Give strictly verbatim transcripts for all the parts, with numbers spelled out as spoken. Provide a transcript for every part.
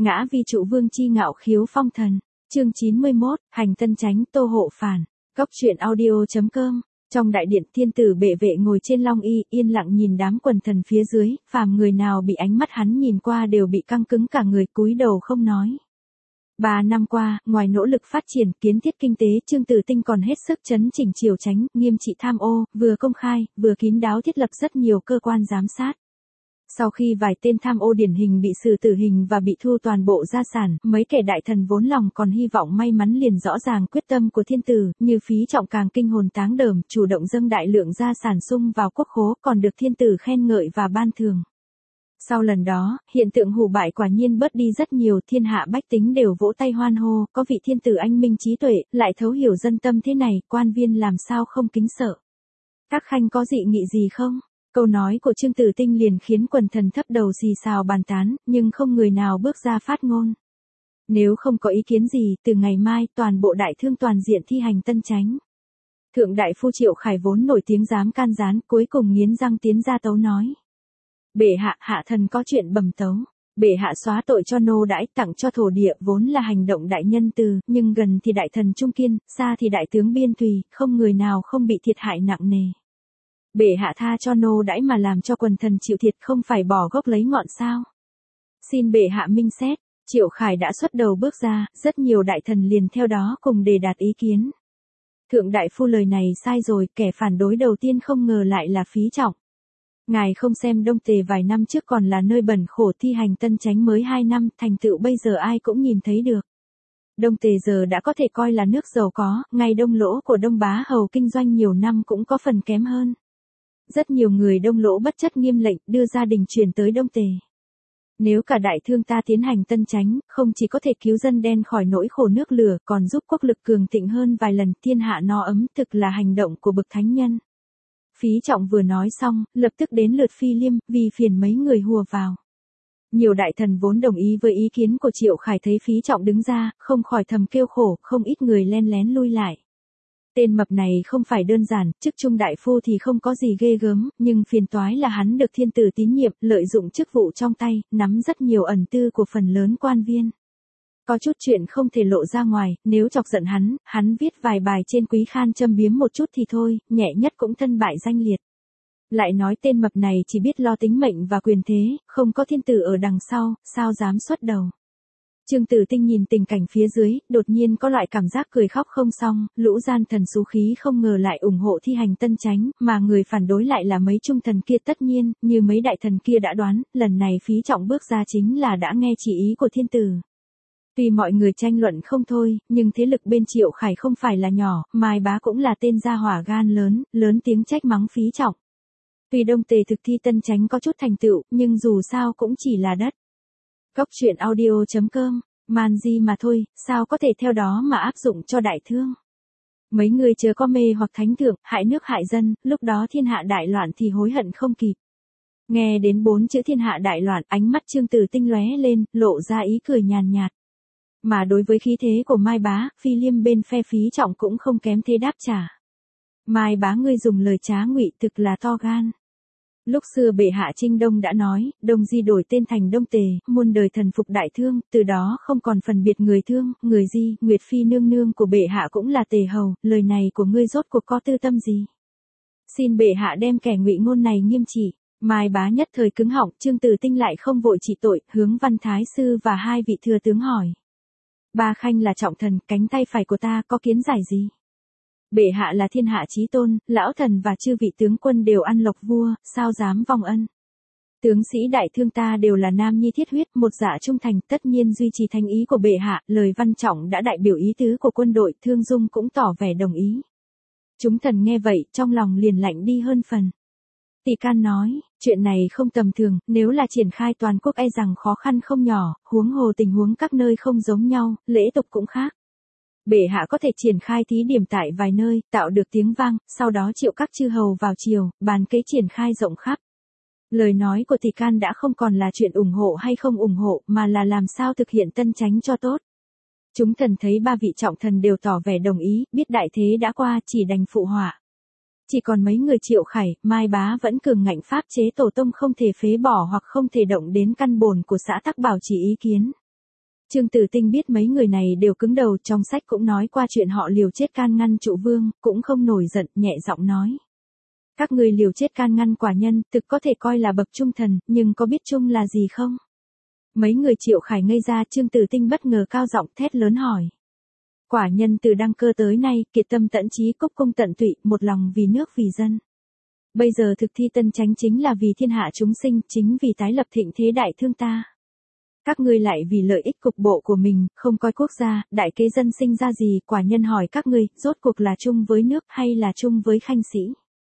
Ngã vi trụ vương chi ngạo khiếu phong thần. Chương chín mươi mốt, hành tân chánh Tô Hộ phản. Góc truyện audio chấm com. Trong đại điện, thiên tử bệ vệ ngồi trên long y, yên lặng nhìn đám quần thần phía dưới, phàm người nào bị ánh mắt hắn nhìn qua đều bị căng cứng cả người, cúi đầu không nói. Ba năm qua, ngoài nỗ lực phát triển, kiến thiết kinh tế, Trương Tử Tinh còn hết sức chấn chỉnh triều chánh, nghiêm trị tham ô, vừa công khai, vừa kín đáo thiết lập rất nhiều cơ quan giám sát. Sau khi vài tên tham ô điển hình bị xử tử hình và bị thu toàn bộ gia sản, mấy kẻ đại thần vốn lòng còn hy vọng may mắn liền rõ ràng quyết tâm của thiên tử, như Phí Trọng càng kinh hồn táng đờm, chủ động dâng đại lượng gia sản sung vào quốc khố, còn được thiên tử khen ngợi và ban thưởng. Sau lần đó, hiện tượng hủ bại quả nhiên bớt đi rất nhiều, thiên hạ bách tính đều vỗ tay hoan hô, có vị thiên tử anh minh trí tuệ, lại thấu hiểu dân tâm thế này, quan viên làm sao không kính sợ. Các khanh có dị nghị gì không? Câu nói của Trương Tử Tinh liền khiến quần thần thấp đầu xì xào bàn tán, nhưng không người nào bước ra phát ngôn. Nếu không có ý kiến gì, từ ngày mai, toàn bộ đại thương toàn diện thi hành tân chánh. Thượng đại phu Triệu Khải vốn nổi tiếng dám can gián, cuối cùng nghiến răng tiến ra tấu nói. Bệ hạ, hạ thần có chuyện bẩm tấu. Bệ hạ xóa tội cho nô đãi, tặng cho thổ địa, vốn là hành động đại nhân từ, nhưng gần thì đại thần trung kiên, xa thì đại tướng biên tùy, không người nào không bị thiệt hại nặng nề. Bệ hạ tha cho nô đãi mà làm cho quần thần chịu thiệt, không phải bỏ gốc lấy ngọn sao? Xin bệ hạ minh xét. Triệu Khải đã xuất đầu bước ra, rất nhiều đại thần liền theo đó cùng đề đạt ý kiến. Thượng đại phu lời này sai rồi, kẻ phản đối đầu tiên không ngờ lại là Phí Trọng. Ngài không xem Đông Tề vài năm trước còn là nơi bẩn khổ, thi hành tân chánh mới hai năm, thành tựu bây giờ ai cũng nhìn thấy được. Đông Tề giờ đã có thể coi là nước giàu có, ngày Đông Lỗ của Đông Bá Hầu kinh doanh nhiều năm cũng có phần kém hơn. Rất nhiều người Đông Lỗ bất chấp nghiêm lệnh, đưa gia đình chuyển tới Đông Tề. Nếu cả đại thương ta tiến hành tân chánh, không chỉ có thể cứu dân đen khỏi nỗi khổ nước lửa, còn giúp quốc lực cường thịnh hơn vài lần, thiên hạ no ấm, thực là hành động của bậc thánh nhân. Phí Trọng vừa nói xong, lập tức đến lượt Phi Liêm, vì phiền mấy người hùa vào. Nhiều đại thần vốn đồng ý với ý kiến của Triệu Khải thấy Phí Trọng đứng ra, không khỏi thầm kêu khổ, không ít người len lén lui lại. Tên mập này không phải đơn giản, chức trung đại phu thì không có gì ghê gớm, nhưng phiền toái là hắn được thiên tử tín nhiệm, lợi dụng chức vụ trong tay, nắm rất nhiều ẩn tư của phần lớn quan viên. Có chút chuyện không thể lộ ra ngoài, nếu chọc giận hắn, hắn viết vài bài trên Quý Khan châm biếm một chút thì thôi, nhẹ nhất cũng thân bại danh liệt. Lại nói tên mập này chỉ biết lo tính mệnh và quyền thế, không có thiên tử ở đằng sau, sao dám xuất đầu. Trương Tử Tinh nhìn tình cảnh phía dưới, đột nhiên có loại cảm giác cười khóc không xong, lũ gian thần xú khí không ngờ lại ủng hộ thi hành tân chánh, mà người phản đối lại là mấy trung thần kia. Tất nhiên, như mấy đại thần kia đã đoán, lần này Phí Trọng bước ra chính là đã nghe chỉ ý của thiên tử. Tuy mọi người tranh luận không thôi, nhưng thế lực bên Triệu Khải không phải là nhỏ, Mai Bá cũng là tên gia hỏa gan lớn, lớn tiếng trách mắng Phí Trọng. Tuy Đông Tề thực thi tân chánh có chút thành tựu, nhưng dù sao cũng chỉ là đất. Góc truyện audio chấm com, man di mà thôi, sao có thể theo đó mà áp dụng cho đại thương. Mấy người chớ có mê hoặc thánh thượng, hại nước hại dân, lúc đó thiên hạ đại loạn thì hối hận không kịp. Nghe đến bốn chữ thiên hạ đại loạn, ánh mắt Trương Tử Tinh lóe lên, lộ ra ý cười nhàn nhạt. Mà đối với khí thế của Mai Bá, Phi Liêm bên phe Phí Trọng cũng không kém thế đáp trả. Mai Bá ngươi dùng lời trá ngụy thực là to gan. Lúc xưa bệ hạ Trinh Đông đã nói, Đông Di đổi tên thành Đông Tề, muôn đời thần phục đại thương, từ đó không còn phân biệt người thương, người Di, Nguyệt Phi nương nương của bệ hạ cũng là Tề hầu, lời này của ngươi rốt cuộc có tư tâm gì? Xin bệ hạ đem kẻ ngụy ngôn này nghiêm trị. Mai Bá nhất thời cứng họng, Trương Tử Tinh lại không vội trị tội, hướng Văn Thái sư và hai vị thừa tướng hỏi. Ba khanh là trọng thần, cánh tay phải của ta có kiến giải gì? Bệ hạ là thiên hạ chí tôn, lão thần và chư vị tướng quân đều ăn lộc vua, sao dám vong ân. Tướng sĩ đại thương ta đều là nam nhi thiết huyết, một dạ trung thành, tất nhiên duy trì thánh ý của bệ hạ, lời Văn Trọng đã đại biểu ý tứ của quân đội, Thương Dung cũng tỏ vẻ đồng ý. Chúng thần nghe vậy, trong lòng liền lạnh đi hơn phần. Tỷ Can nói, chuyện này không tầm thường, nếu là triển khai toàn quốc e rằng khó khăn không nhỏ, huống hồ tình huống các nơi không giống nhau, lễ tục cũng khác. Bệ hạ có thể triển khai thí điểm tại vài nơi, tạo được tiếng vang, sau đó triệu các chư hầu vào triều, bàn kế triển khai rộng khắp. Lời nói của Tỷ Can đã không còn là chuyện ủng hộ hay không ủng hộ, mà là làm sao thực hiện tân chánh cho tốt. Chúng thần thấy ba vị trọng thần đều tỏ vẻ đồng ý, biết đại thế đã qua, chỉ đành phụ họa. Chỉ còn mấy người Triệu Khải, Mai Bá vẫn cường ngạnh pháp chế tổ tông không thể phế bỏ hoặc không thể động đến căn bổn của xã tắc bảo chỉ ý kiến. Trương Tử Tinh biết mấy người này đều cứng đầu, trong sách cũng nói qua chuyện họ liều chết can ngăn trụ vương, cũng không nổi giận, nhẹ giọng nói. Các người liều chết can ngăn quả nhân, thực có thể coi là bậc trung thần, nhưng có biết trung là gì không? Mấy người Triệu Khải ngây ra, Trương Tử Tinh bất ngờ cao giọng thét lớn hỏi. Quả nhân từ đăng cơ tới nay, kiệt tâm tận trí, cúc cung tận tụy, một lòng vì nước vì dân. Bây giờ thực thi tân chánh chính là vì thiên hạ chúng sinh, chính vì tái lập thịnh thế đại thương ta. Các ngươi lại vì lợi ích cục bộ của mình, không coi quốc gia, đại kế dân sinh ra gì, quả nhân hỏi các ngươi, rốt cuộc là chung với nước hay là chung với khanh sĩ?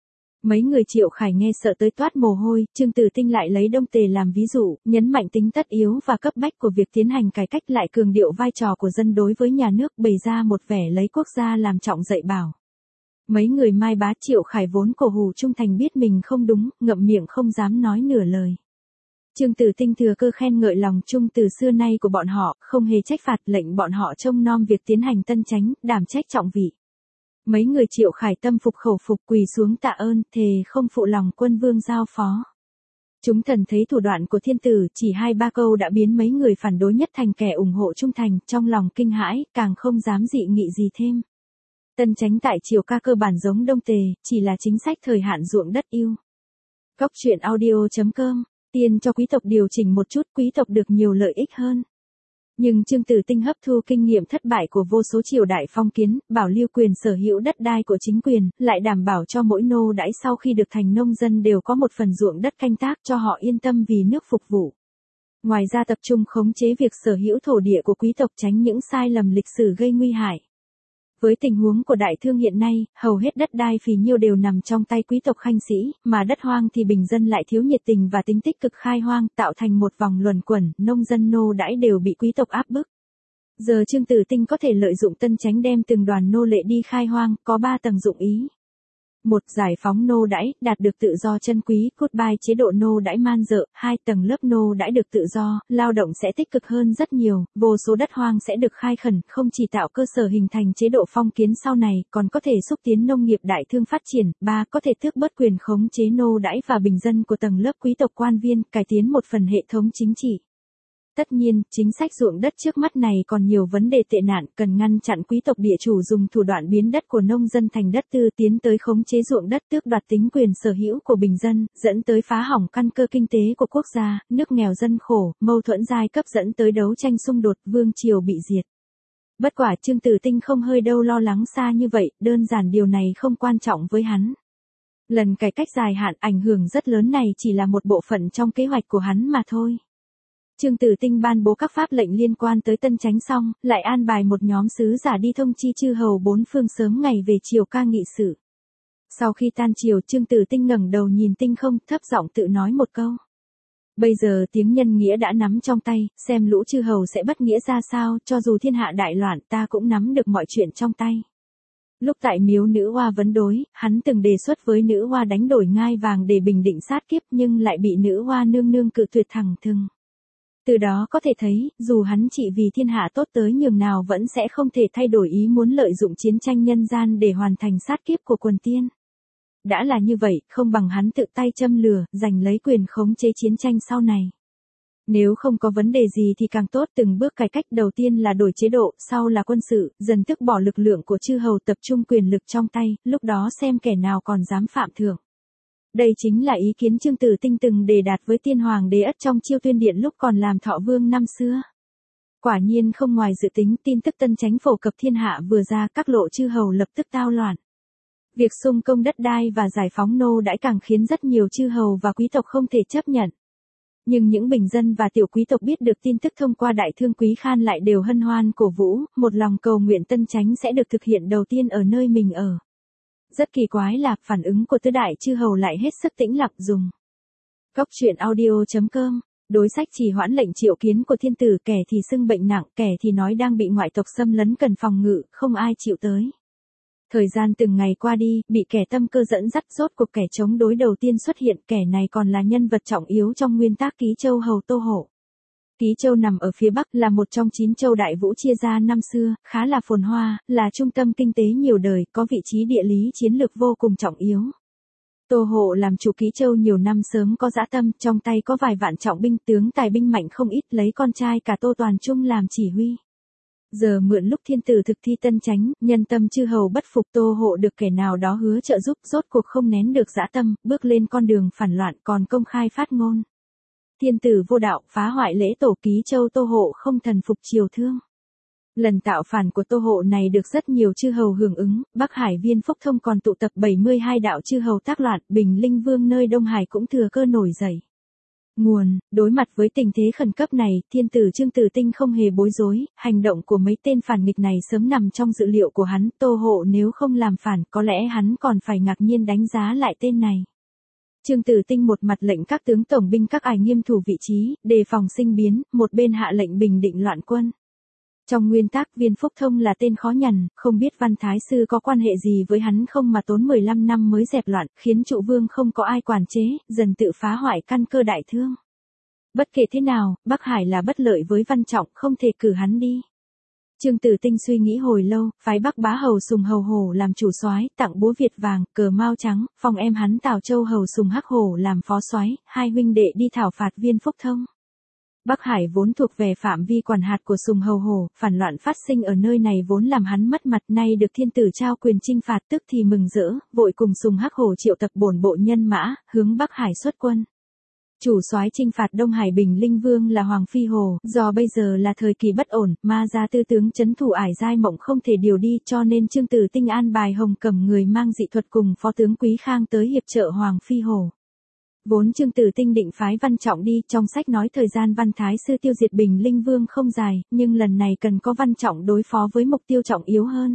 Mấy người Triệu Khải nghe sợ tới toát mồ hôi, Trương Tử Tinh lại lấy Đông Tề làm ví dụ, nhấn mạnh tính tất yếu và cấp bách của việc tiến hành cải cách, lại cường điệu vai trò của dân đối với nhà nước, bày ra một vẻ lấy quốc gia làm trọng dạy bảo. Mấy người Mai Bá Triệu Khải vốn cổ hủ trung thành biết mình không đúng, ngậm miệng không dám nói nửa lời. Trương Tử Tinh thừa cơ khen ngợi lòng trung từ xưa nay của bọn họ, không hề trách phạt, lệnh bọn họ trông nom việc tiến hành tân chánh, đảm trách trọng vị. Mấy người Triệu Khải tâm phục khẩu phục, quỳ xuống tạ ơn, thề không phụ lòng quân vương giao phó. Chúng thần thấy thủ đoạn của thiên tử, chỉ hai ba câu đã biến mấy người phản đối nhất thành kẻ ủng hộ trung thành, trong lòng kinh hãi, càng không dám dị nghị gì thêm. Tân chánh tại Triều ca cơ bản giống Đông Tề, chỉ là chính sách thời hạn ruộng đất ưu. Góc truyện audio chấm com, tiền cho quý tộc điều chỉnh một chút, quý tộc được nhiều lợi ích hơn. Nhưng Trương Tử Tinh hấp thu kinh nghiệm thất bại của vô số triều đại phong kiến, bảo lưu quyền sở hữu đất đai của chính quyền, lại đảm bảo cho mỗi nô đãi sau khi được thành nông dân đều có một phần ruộng đất canh tác cho họ yên tâm vì nước phục vụ. Ngoài ra tập trung khống chế việc sở hữu thổ địa của quý tộc, tránh những sai lầm lịch sử gây nguy hại. Với tình huống của đại thương hiện nay, hầu hết đất đai phì nhiêu đều nằm trong tay quý tộc khanh sĩ, mà đất hoang thì bình dân lại thiếu nhiệt tình và tính tích cực khai hoang, tạo thành một vòng luẩn quẩn, nông dân nô đãi đều bị quý tộc áp bức. Giờ Trương Tử Tinh có thể lợi dụng tân chánh đem từng đoàn nô lệ đi khai hoang, có ba tầng dụng ý. Một, giải phóng nô đãi, đạt được tự do chân quý, goodbye chế độ nô đãi man dợ. Hai, tầng lớp nô đãi được tự do, lao động sẽ tích cực hơn rất nhiều, vô số đất hoang sẽ được khai khẩn, không chỉ tạo cơ sở hình thành chế độ phong kiến sau này, còn có thể xúc tiến nông nghiệp đại thương phát triển. Ba, có thể tước bớt quyền khống chế nô đãi và bình dân của tầng lớp quý tộc quan viên, cải tiến một phần hệ thống chính trị. Tất nhiên, chính sách ruộng đất trước mắt này còn nhiều vấn đề tệ nạn, cần ngăn chặn quý tộc địa chủ dùng thủ đoạn biến đất của nông dân thành đất tư, tiến tới khống chế ruộng đất, tước đoạt tính quyền sở hữu của bình dân, dẫn tới phá hỏng căn cơ kinh tế của quốc gia, nước nghèo dân khổ, mâu thuẫn giai cấp dẫn tới đấu tranh xung đột, vương triều bị diệt. Bất quả Trương Tử Tinh không hơi đâu lo lắng xa như vậy, đơn giản điều này không quan trọng với hắn. Lần cải cách dài hạn ảnh hưởng rất lớn này chỉ là một bộ phận trong kế hoạch của hắn mà thôi. Trương Tử Tinh ban bố các pháp lệnh liên quan tới tân chánh xong, lại an bài một nhóm sứ giả đi thông chi chư hầu bốn phương sớm ngày về triều ca nghị sự. Sau khi tan triều, Trương Tử Tinh ngẩng đầu nhìn tinh không, thấp giọng tự nói một câu. Bây giờ tiếng nhân nghĩa đã nắm trong tay, xem lũ chư hầu sẽ bất nghĩa ra sao, cho dù thiên hạ đại loạn ta cũng nắm được mọi chuyện trong tay. Lúc tại miếu nữ hoa vấn đối, hắn từng đề xuất với nữ hoa đánh đổi ngai vàng để bình định sát kiếp, nhưng lại bị nữ hoa nương nương cự tuyệt thẳng thừng. Từ đó có thể thấy, dù hắn chỉ vì thiên hạ tốt tới nhường nào vẫn sẽ không thể thay đổi ý muốn lợi dụng chiến tranh nhân gian để hoàn thành sát kiếp của quần tiên. Đã là như vậy, không bằng hắn tự tay châm lửa, giành lấy quyền khống chế chiến tranh sau này. Nếu không có vấn đề gì thì càng tốt, từng bước cải cách, đầu tiên là đổi chế độ, sau là quân sự, dần tước bỏ lực lượng của chư hầu, tập trung quyền lực trong tay, lúc đó xem kẻ nào còn dám phạm thượng. Đây chính là ý kiến Trương Tử Tinh từng đề đạt với tiên hoàng Đế Ất trong Chiêu Tuyên Điện lúc còn làm thọ vương năm xưa. Quả nhiên không ngoài dự tính, tin tức tân chánh phổ cập thiên hạ vừa ra, các lộ chư hầu lập tức tao loạn. Việc xung công đất đai và giải phóng nô đãi càng khiến rất nhiều chư hầu và quý tộc không thể chấp nhận. Nhưng những bình dân và tiểu quý tộc biết được tin tức thông qua đại thương Quý Khan lại đều hân hoan cổ vũ, một lòng cầu nguyện tân chánh sẽ được thực hiện đầu tiên ở nơi mình ở. Rất kỳ quái là, phản ứng của tứ đại chư hầu lại hết sức tĩnh lặng dùng. Góc truyện audio chấm com, đối sách trì hoãn lệnh triệu kiến của thiên tử, kẻ thì xưng bệnh nặng, kẻ thì nói đang bị ngoại tộc xâm lấn cần phòng ngự, không ai chịu tới. Thời gian từng ngày qua đi, bị kẻ tâm cơ dẫn dắt, rốt cuộc kẻ chống đối đầu tiên xuất hiện, kẻ này còn là nhân vật trọng yếu trong nguyên tác Ký Châu hầu Tô Hộ. Ký Châu nằm ở phía Bắc, là một trong chín châu đại vũ chia ra năm xưa, khá là phồn hoa, là trung tâm kinh tế nhiều đời, có vị trí địa lý chiến lược vô cùng trọng yếu. Tô Hộ làm chủ Ký Châu nhiều năm sớm có dã tâm, trong tay có vài vạn trọng binh, tướng tài binh mạnh không ít, lấy con trai cả Tô Toàn Trung làm chỉ huy. Giờ mượn lúc thiên tử thực thi tân chánh, nhân tâm chư hầu bất phục, Tô Hộ được kẻ nào đó hứa trợ giúp, rốt cuộc không nén được dã tâm, bước lên con đường phản loạn, còn công khai phát ngôn. Thiên tử vô đạo, phá hoại lễ tổ, Ký Châu Tô Hộ không thần phục triều thương. Lần tạo phản của Tô Hộ này được rất nhiều chư hầu hưởng ứng, Bắc Hải Viên Phúc Thông còn tụ tập bảy mươi hai đạo chư hầu tác loạn, Bình Linh Vương nơi Đông Hải cũng thừa cơ nổi dậy. Nguồn, đối mặt với tình thế khẩn cấp này, thiên tử Trương Tử Tinh không hề bối rối, hành động của mấy tên phản nghịch này sớm nằm trong dự liệu của hắn, Tô Hộ nếu không làm phản, có lẽ hắn còn phải ngạc nhiên đánh giá lại tên này. Trương Tử Tinh một mặt lệnh các tướng tổng binh các ải nghiêm thủ vị trí, đề phòng sinh biến, một bên hạ lệnh bình định loạn quân. Trong nguyên tắc, Viên Phúc Thông là tên khó nhằn, không biết Văn Thái Sư có quan hệ gì với hắn không mà tốn mười lăm năm mới dẹp loạn, khiến trụ vương không có ai quản chế, dần tự phá hoại căn cơ đại thương. Bất kể thế nào, Bắc Hải là bất lợi với Văn Trọng, không thể cử hắn đi. Trương Tử Tinh suy nghĩ hồi lâu, phái Bắc Bá Hầu Sùng Hầu Hổ làm chủ soái, tặng búa Việt vàng, cờ mao trắng, phong em hắn Tào Châu Hầu Sùng Hắc Hổ làm phó soái, hai huynh đệ đi thảo phạt Viên Phúc Thông. Bắc Hải vốn thuộc về phạm vi quản hạt của Sùng Hầu Hổ, phản loạn phát sinh ở nơi này vốn làm hắn mất mặt, nay được thiên tử trao quyền chinh phạt, tức thì mừng rỡ, vội cùng Sùng Hắc Hổ triệu tập bổn bộ nhân mã, hướng Bắc Hải xuất quân. Chủ soái chinh phạt Đông Hải Bình Linh Vương là Hoàng Phi Hồ, do bây giờ là thời kỳ bất ổn, ma gia tư tướng trấn thủ Ải Giai Mộng không thể điều đi, cho nên Trương Tử Tinh an bài Hồng Cẩm người mang dị thuật cùng phó tướng Quý Khang tới hiệp trợ Hoàng Phi Hồ. Vốn Trương Tử Tinh định phái Văn Trọng đi, trong sách nói thời gian Văn Thái Sư tiêu diệt Bình Linh Vương không dài, nhưng lần này cần có Văn Trọng đối phó với mục tiêu trọng yếu hơn.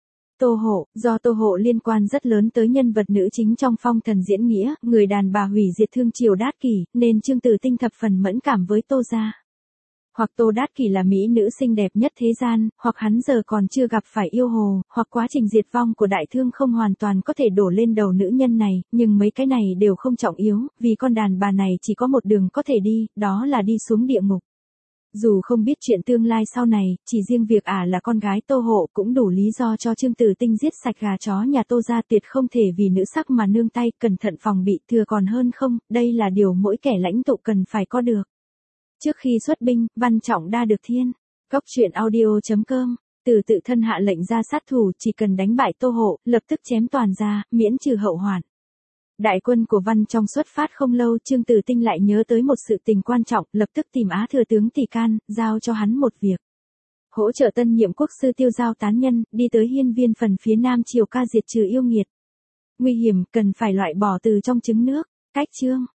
Tô Hộ, do Tô Hộ liên quan rất lớn tới nhân vật nữ chính trong Phong Thần diễn nghĩa, người đàn bà hủy diệt thương triều Đát Kỷ, nên Trương Tử Tinh thập phần mẫn cảm với Tô gia. Hoặc Tô Đát Kỷ là mỹ nữ xinh đẹp nhất thế gian, hoặc hắn giờ còn chưa gặp phải yêu hồ, hoặc quá trình diệt vong của đại thương không hoàn toàn có thể đổ lên đầu nữ nhân này, nhưng mấy cái này đều không trọng yếu, vì con đàn bà này chỉ có một đường có thể đi, đó là đi xuống địa ngục. Dù không biết chuyện tương lai sau này, chỉ riêng việc ả à là con gái Tô Hộ cũng đủ lý do cho Trương Tử Tinh giết sạch gà chó nhà Tô gia, tuyệt không thể vì nữ sắc mà nương tay, cẩn thận phòng bị, thừa còn hơn không, đây là điều mỗi kẻ lãnh tụ cần phải có được. Trước khi xuất binh, Văn Trọng đa được thiên. Góc truyện audio chấm com, từ tự thân hạ lệnh ra sát thủ, chỉ cần đánh bại Tô Hộ, lập tức chém toàn ra, miễn trừ hậu hoạn. Đại quân của Văn Trong xuất phát không lâu, Trương Tử Tinh lại nhớ tới một sự tình quan trọng, lập tức tìm Á thừa tướng Tỷ Can, giao cho hắn một việc. Hỗ trợ tân nhiệm quốc sư tiêu giao tán nhân, đi tới hiên viên phần phía nam triều ca diệt trừ yêu nghiệt. Nguy hiểm, cần phải loại bỏ từ trong trứng nước. Cách chương